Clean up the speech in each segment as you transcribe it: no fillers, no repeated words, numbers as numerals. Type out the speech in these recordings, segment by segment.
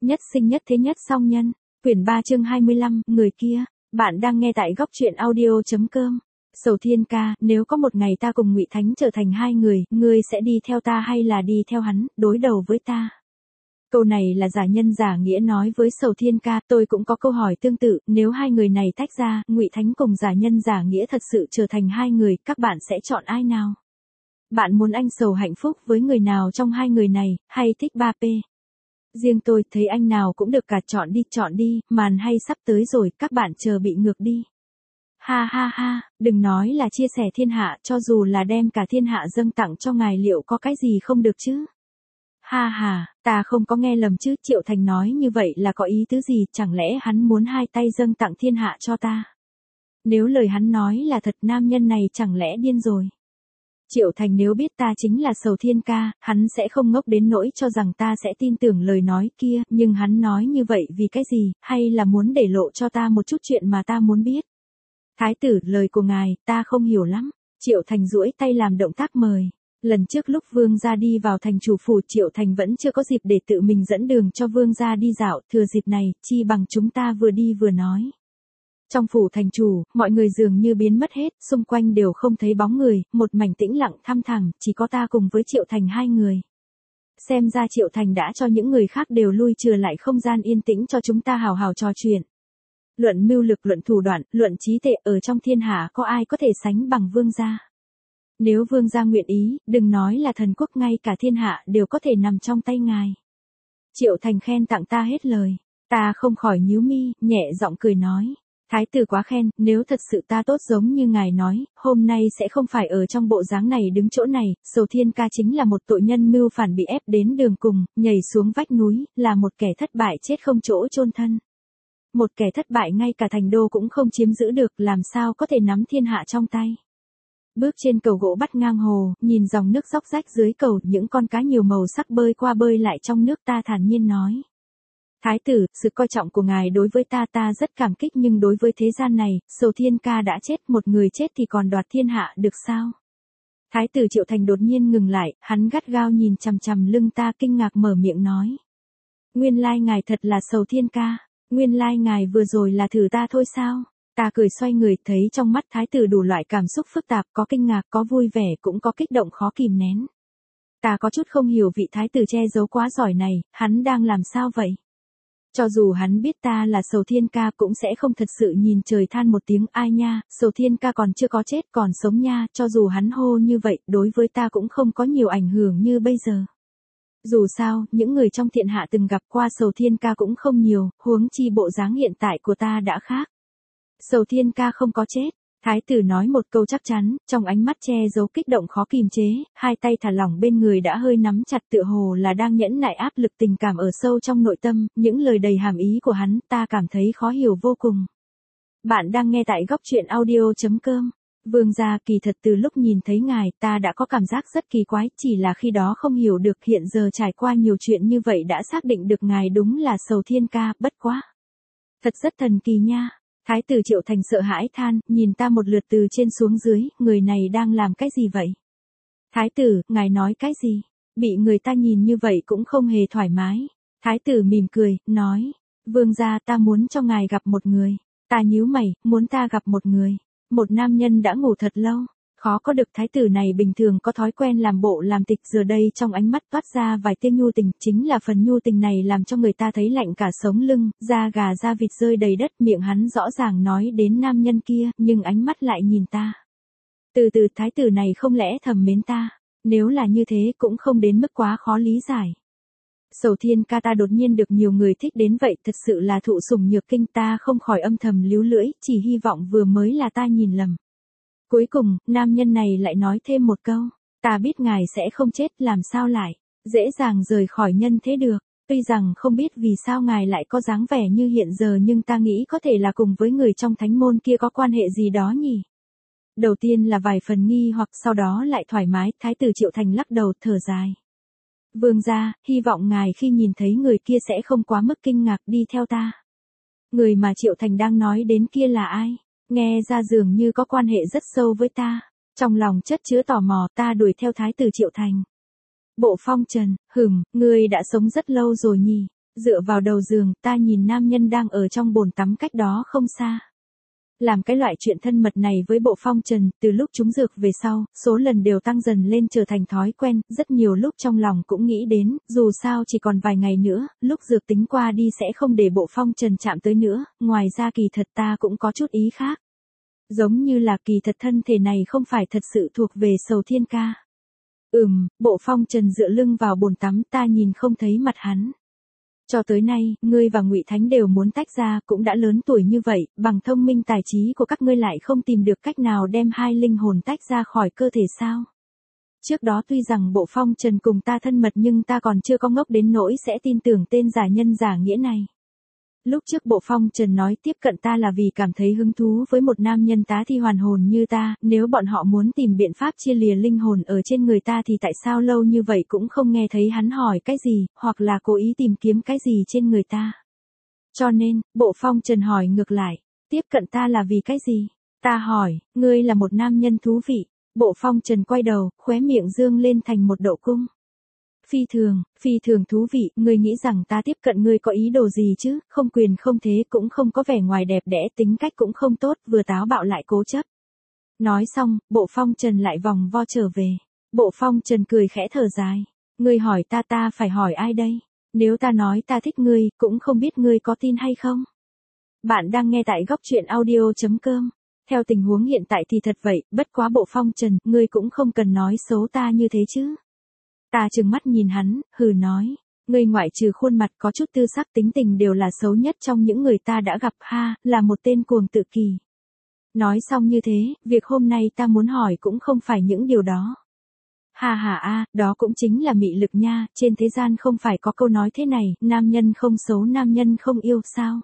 Nhất sinh nhất thế nhất song nhân. Quyển 3 chương 25, người kia. Bạn đang nghe tại góc truyện audio.com. Sầu Thiên ca, nếu có một ngày ta cùng Ngụy Thánh trở thành hai người, ngươi sẽ đi theo ta hay là đi theo hắn, đối đầu với ta? Câu này là giả nhân giả nghĩa nói với Sầu Thiên ca, tôi cũng có câu hỏi tương tự, nếu hai người này tách ra, Ngụy Thánh cùng giả nhân giả nghĩa thật sự trở thành hai người, các bạn sẽ chọn ai nào? Bạn muốn anh Sầu hạnh phúc với người nào trong hai người này, hay thích 3P? Riêng tôi thấy anh nào cũng được cả, chọn đi, màn hay sắp tới rồi, các bạn chờ bị ngược đi. Ha ha ha, đừng nói là chia sẻ thiên hạ, cho dù là đem cả thiên hạ dâng tặng cho ngài liệu có cái gì không được chứ? Ha ha, ta không có nghe lầm chứ, Triệu Thành nói như vậy là có ý tứ gì, chẳng lẽ hắn muốn hai tay dâng tặng thiên hạ cho ta? Nếu lời hắn nói là thật, nam nhân này chẳng lẽ điên rồi? Triệu Thành nếu biết ta chính là Sầu Thiên ca, hắn sẽ không ngốc đến nỗi cho rằng ta sẽ tin tưởng lời nói kia, nhưng hắn nói như vậy vì cái gì, hay là muốn để lộ cho ta một chút chuyện mà ta muốn biết? Thái tử, lời của ngài, ta không hiểu lắm. Triệu Thành duỗi tay làm động tác mời. Lần trước lúc Vương gia đi vào thành chủ phủ, Triệu Thành vẫn chưa có dịp để tự mình dẫn đường cho Vương gia đi dạo, thừa dịp này, chi bằng chúng ta vừa đi vừa nói. Trong phủ thành chủ, mọi người dường như biến mất hết, xung quanh đều không thấy bóng người, một mảnh tĩnh lặng thăm thẳm, chỉ có ta cùng với Triệu Thành hai người. Xem ra Triệu Thành đã cho những người khác đều lui trừ lại không gian yên tĩnh cho chúng ta hào hào trò chuyện. Luận mưu lực, luận thủ đoạn, luận trí tuệ, ở trong thiên hạ có ai có thể sánh bằng Vương gia? Nếu Vương gia nguyện ý, đừng nói là thần quốc, ngay cả thiên hạ đều có thể nằm trong tay ngài. Triệu Thành khen tặng ta hết lời. Ta không khỏi nhíu mi, nhẹ giọng cười nói. Thái tử quá khen, nếu thật sự ta tốt giống như ngài nói, hôm nay sẽ không phải ở trong bộ dáng này đứng chỗ này. Sầu Thiên ca chính là một tội nhân mưu phản bị ép đến đường cùng, nhảy xuống vách núi, là một kẻ thất bại chết không chỗ chôn thân. Một kẻ thất bại ngay cả thành đô cũng không chiếm giữ được, làm sao có thể nắm thiên hạ trong tay. Bước trên cầu gỗ bắt ngang hồ, nhìn dòng nước róc rách dưới cầu, những con cá nhiều màu sắc bơi qua bơi lại trong nước, ta thản nhiên nói. Thái tử, sự coi trọng của ngài đối với ta rất cảm kích, nhưng đối với thế gian này, Sầu Thiên ca đã chết, một người chết thì còn đoạt thiên hạ được sao? Thái tử Triệu Thành đột nhiên ngừng lại, hắn gắt gao nhìn chằm chằm lưng ta, kinh ngạc mở miệng nói. Nguyên lai ngài thật là Sầu Thiên ca, nguyên lai ngài vừa rồi là thử ta thôi sao? Ta cười xoay người, thấy trong mắt thái tử đủ loại cảm xúc phức tạp, có kinh ngạc, có vui vẻ, cũng có kích động khó kìm nén. Ta có chút không hiểu vị thái tử che giấu quá giỏi này, hắn đang làm sao vậy? Cho dù hắn biết ta là Sầu Thiên ca cũng sẽ không thật sự nhìn trời than một tiếng, ai nha, Sầu Thiên ca còn chưa có chết, còn sống nha, cho dù hắn hô như vậy, đối với ta cũng không có nhiều ảnh hưởng như bây giờ. Dù sao, những người trong thiên hạ từng gặp qua Sầu Thiên ca cũng không nhiều, huống chi bộ dáng hiện tại của ta đã khác. Sầu Thiên ca không có chết. Thái tử nói một câu chắc chắn, trong ánh mắt che giấu kích động khó kìm chế, hai tay thả lỏng bên người đã hơi nắm chặt, tựa hồ là đang nhẫn nại áp lực tình cảm ở sâu trong nội tâm, những lời đầy hàm ý của hắn, ta cảm thấy khó hiểu vô cùng. Bạn đang nghe tại góc truyện audio.com. Vương gia, kỳ thật từ lúc nhìn thấy ngài, ta đã có cảm giác rất kỳ quái, chỉ là khi đó không hiểu được, hiện giờ trải qua nhiều chuyện như vậy đã xác định được ngài đúng là Sầu Thiên ca, bất quá. Thật rất thần kỳ nha. Thái tử Triệu Thành sợ hãi than, nhìn ta một lượt từ trên xuống dưới, người này đang làm cái gì vậy? Thái tử, ngài nói cái gì? Bị người ta nhìn như vậy cũng không hề thoải mái. Thái tử mỉm cười, nói, Vương gia, ta muốn cho ngài gặp một người. Ta nhíu mày, muốn ta gặp một người. Một nam nhân đã ngủ thật lâu. Khó có được, thái tử này bình thường có thói quen làm bộ làm tịch, giờ đây trong ánh mắt toát ra vài tia nhu tình, chính là phần nhu tình này làm cho người ta thấy lạnh cả sống lưng, da gà da vịt rơi đầy đất, miệng hắn rõ ràng nói đến nam nhân kia, nhưng ánh mắt lại nhìn ta. Từ từ, thái tử này không lẽ thầm mến ta? Nếu là như thế cũng không đến mức quá khó lý giải. Sầu Thiên ca ta đột nhiên được nhiều người thích đến vậy, thật sự là thụ sủng nhược kinh, ta không khỏi âm thầm líu lưỡi, chỉ hy vọng vừa mới là ta nhìn lầm. Cuối cùng, nam nhân này lại nói thêm một câu, ta biết ngài sẽ không chết, làm sao lại dễ dàng rời khỏi nhân thế được. Tuy rằng không biết vì sao ngài lại có dáng vẻ như hiện giờ, nhưng ta nghĩ có thể là cùng với người trong thánh môn kia có quan hệ gì đó nhỉ. Đầu tiên là vài phần nghi hoặc, sau đó lại thoải mái. Thái tử Triệu Thành lắc đầu thở dài. Vương gia, hy vọng ngài khi nhìn thấy người kia sẽ không quá mức kinh ngạc, đi theo ta. Người mà Triệu Thành đang nói đến kia là ai? Nghe ra dường như có quan hệ rất sâu với ta. Trong lòng chất chứa tò mò, ta đuổi theo thái tử Triệu Thành. Bộ Phong Trần, ngươi đã sống rất lâu rồi nhỉ? Dựa vào đầu giường, ta nhìn nam nhân đang ở trong bồn tắm cách đó không xa. Làm cái loại chuyện thân mật này với Bộ Phong Trần, từ lúc trúng dược về sau, số lần đều tăng dần lên trở thành thói quen, rất nhiều lúc trong lòng cũng nghĩ đến, dù sao chỉ còn vài ngày nữa, lúc dược tính qua đi sẽ không để Bộ Phong Trần chạm tới nữa, ngoài ra kỳ thật ta cũng có chút ý khác. Giống như là kỳ thật thân thể này không phải thật sự thuộc về Sầu Thiên ca. Bộ Phong Trần dựa lưng vào bồn tắm, ta nhìn không thấy mặt hắn. Cho tới nay, ngươi và Ngụy Thánh đều muốn tách ra, cũng đã lớn tuổi như vậy, bằng thông minh tài trí của các ngươi lại không tìm được cách nào đem hai linh hồn tách ra khỏi cơ thể sao? Trước đó tuy rằng Bộ Phong Trần cùng ta thân mật nhưng ta còn chưa có ngốc đến nỗi sẽ tin tưởng tên giả nhân giả nghĩa này. Lúc trước Bộ Phong Trần nói tiếp cận ta là vì cảm thấy hứng thú với một nam nhân tá thi hoàn hồn như ta, nếu bọn họ muốn tìm biện pháp chia lìa linh hồn ở trên người ta thì tại sao lâu như vậy cũng không nghe thấy hắn hỏi cái gì, hoặc là cố ý tìm kiếm cái gì trên người ta. Cho nên, Bộ Phong Trần hỏi ngược lại, tiếp cận ta là vì cái gì? Ta hỏi, ngươi là một nam nhân thú vị. Bộ Phong Trần quay đầu, khóe miệng dương lên thành một độ cung. Phi thường thú vị, ngươi nghĩ rằng ta tiếp cận ngươi có ý đồ gì chứ, không quyền không thế cũng không có vẻ ngoài đẹp đẽ, tính cách cũng không tốt, vừa táo bạo lại cố chấp. Nói xong, Bộ Phong Trần lại vòng vo trở về. Bộ Phong Trần cười khẽ thở dài. Ngươi hỏi ta phải hỏi ai đây? Nếu ta nói ta thích ngươi, cũng không biết ngươi có tin hay không? Bạn đang nghe tại góc truyện audio.com. Theo tình huống hiện tại thì thật vậy, bất quá Bộ Phong Trần, ngươi cũng không cần nói xấu ta như thế chứ. Ta trừng mắt nhìn hắn, hừ nói, ngươi ngoại trừ khuôn mặt có chút tư sắc tính tình đều là xấu nhất trong những người ta đã gặp ha, là một tên cuồng tự kỷ. Nói xong như thế, việc hôm nay ta muốn hỏi cũng không phải những điều đó. Đó cũng chính là mị lực nha, trên thế gian không phải có câu nói thế này, nam nhân không xấu nam nhân không yêu sao.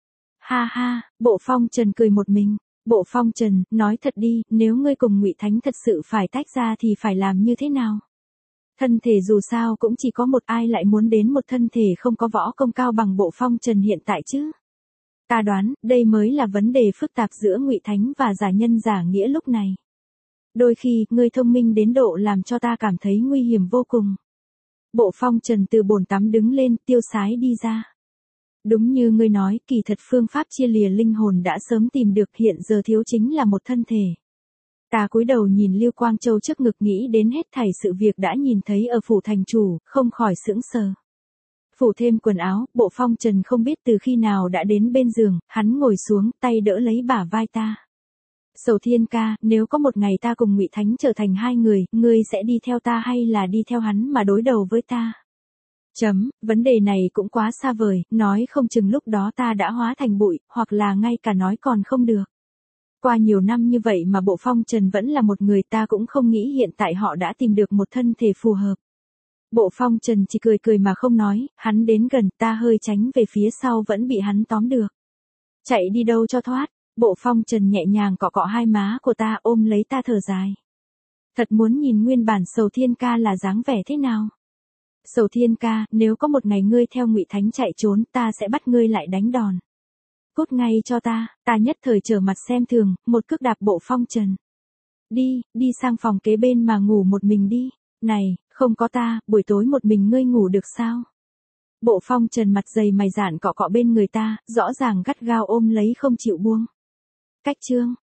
Bộ Phong Trần cười một mình. Bộ Phong Trần, nói thật đi, nếu ngươi cùng Ngụy Thánh thật sự phải tách ra thì phải làm như thế nào? Thân thể dù sao cũng chỉ có một, ai lại muốn đến một thân thể không có võ công cao bằng Bộ Phong Trần hiện tại chứ? Ta đoán, đây mới là vấn đề phức tạp giữa Ngụy Thánh và giả nhân giả nghĩa lúc này. Đôi khi, ngươi thông minh đến độ làm cho ta cảm thấy nguy hiểm vô cùng. Bộ Phong Trần từ bồn tắm đứng lên, tiêu sái đi ra. Đúng như ngươi nói, kỳ thật phương pháp chia lìa linh hồn đã sớm tìm được, hiện giờ thiếu chính là một thân thể. Ta cúi đầu nhìn Lưu Quang Châu trước ngực, nghĩ đến hết thảy sự việc đã nhìn thấy ở phủ thành chủ, không khỏi sững sờ. Phủ thêm quần áo, Bộ Phong Trần không biết từ khi nào đã đến bên giường, hắn ngồi xuống, tay đỡ lấy bả vai ta. Sầu Thiên ca, nếu có một ngày ta cùng Ngụy Thánh trở thành hai người, ngươi sẽ đi theo ta hay là đi theo hắn mà đối đầu với ta? Vấn đề này cũng quá xa vời, nói không chừng lúc đó ta đã hóa thành bụi, hoặc là ngay cả nói còn không được. Qua nhiều năm như vậy mà Bộ Phong Trần vẫn là một người, ta cũng không nghĩ hiện tại họ đã tìm được một thân thể phù hợp. Bộ Phong Trần chỉ cười mà không nói, hắn đến gần, ta hơi tránh về phía sau vẫn bị hắn tóm được. Chạy đi đâu cho thoát, Bộ Phong Trần nhẹ nhàng cọ cọ hai má của ta, ôm lấy ta thở dài. Thật muốn nhìn nguyên bản Sầu Thiên ca là dáng vẻ thế nào. Sầu Thiên ca, nếu có một ngày ngươi theo Ngụy Thánh chạy trốn, ta sẽ bắt ngươi lại đánh đòn. Cút ngay cho ta nhất thời trở mặt xem thường, một cước đạp Bộ Phong Trần. Đi sang phòng kế bên mà ngủ một mình đi. Này, không có ta, buổi tối một mình ngươi ngủ được sao? Bộ Phong Trần mặt dày mày dạn cọ cọ bên người ta, rõ ràng gắt gao ôm lấy không chịu buông. Cách chương